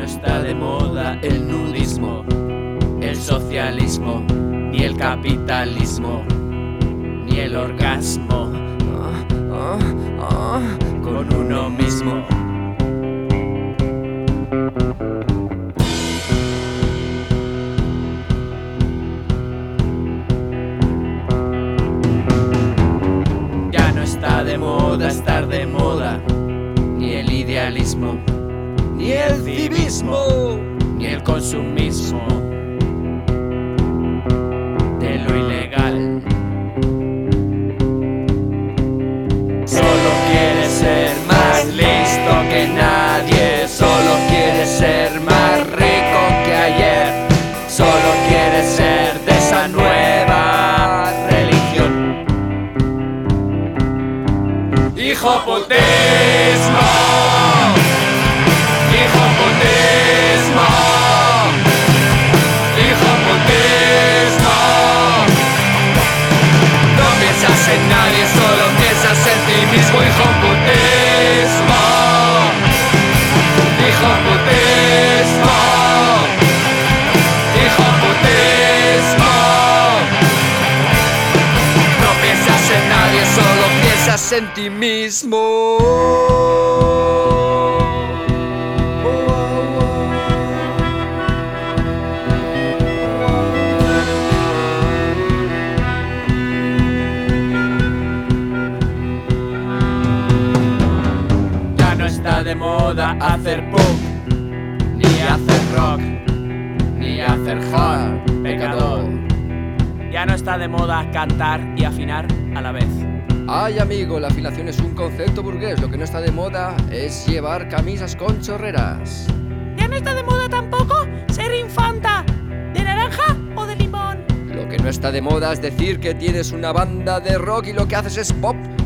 está de moda el nudismo, el socialismo, ni el capitalismo, ni el orgasmo con uno mismo. Ya no está de moda estar de moda, ni el idealismo, ni el civismo, ni el consumismo de lo ilegal. Solo quiere ser más listo que nadie, solo quiere ser más rico que ayer, solo quiere ser de esa nueva religión. Hijoputismo, hijoputismo, hijoputismo. No piensas en nadie, solo piensas en ti mismo. Hijoputismo, hijoputismo, hijoputismo. No piensas en nadie, solo piensas en ti mismo. Está de moda hacer pop, ni hacer rock, ni hacer hard, pecador. Ya no está de moda cantar y afinar a la vez. Ay, amigo, la afinación es un concepto burgués. Lo que no está de moda es llevar camisas con chorreras. Ya no está de moda tampoco ser infanta, de naranja o de limón. Lo que no está de moda es decir que tienes una banda de rock y lo que haces es pop.